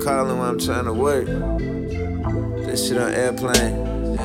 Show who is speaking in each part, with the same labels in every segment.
Speaker 1: calling when I'm trying to work. This shit on airplane.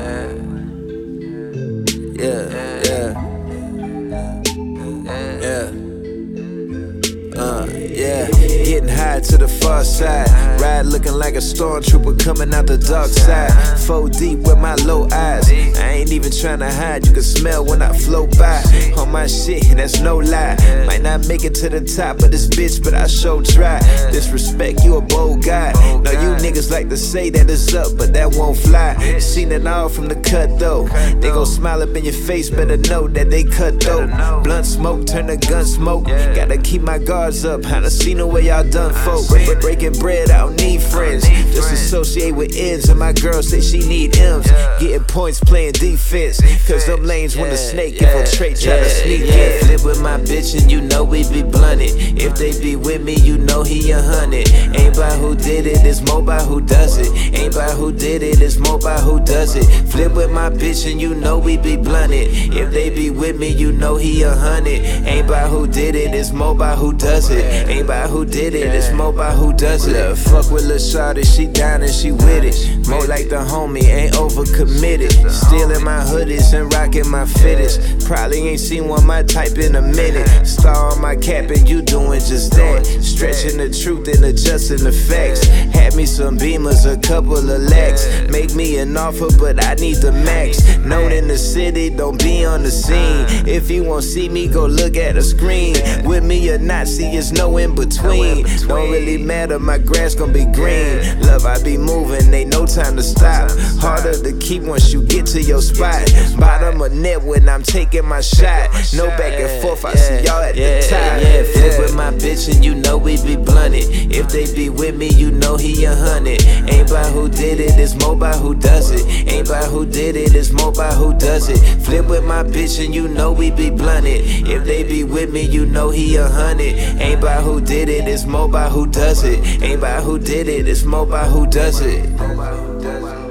Speaker 1: Yeah. Getting high to the far side. Ride looking like a stormtrooper coming out the dark side. 4 deep with my low eyes. I ain't even trying to hide, you can smell when I float by. On my shit, that's no lie. Might not make it to the top of this bitch, but I sure try. Disrespect, you a bold guy. Know you niggas like to say that it's up, but that won't fly. Seen it all from the cut though. They gon' smile up in your face, better know that they cut though. Blunt smoke turn to gun smoke. Gotta keep my guards up. I done seen the way y'all done folk. Breaking bread, I don't need friends. Just associate with ends, and my girl say she need M's. Getting points playing defense, cause them lanes when the snake infiltrate, try to sneak in. Flip with my bitch and you know we be blunted. If they be with me, you know he 100. Ain't by who did it, it's more by who does it. Ain't by who did it, it's more by who does it. Flip with my bitch and you know we be blunted. If they be with me, you know he 100. Ain't by who did it, it's more by who does it. Ain't by who did it, it's more by who does it. Fuck with Lil Shawty, she down and she with it. More like the homie, ain't overcommitted. Stealing my hoodies and rocking my fitteds. Probably ain't seen one my type in a minute. Star on my cap and you doing just that. Stretching the truth and adjusting the facts. Had me some Beamers, a couple of Lex. Make me an offer, but I need the max. Known in the city, don't be on the scene. If you won't see me, go look at the screen. With me or not, see it's no in between. Don't really matter, my grass gon' be green. Love, I be moving, ain't no time to stop. Harder to keep once you get to your spot. Bottom of net when I'm taking my shot. No back and forth, I see y'all at the top. Flip with my bitch and you know we be blunted. If they be with me, you know he 100. Ain't by who did it, it's more by who does it. Ain't by who did it, it's more by who does it. Flip with my bitch and you know we be blunted. If they be with me, you know he 100. Ain't by who did it, it's more by who does it. Ain't by who did it, it's more by who does it.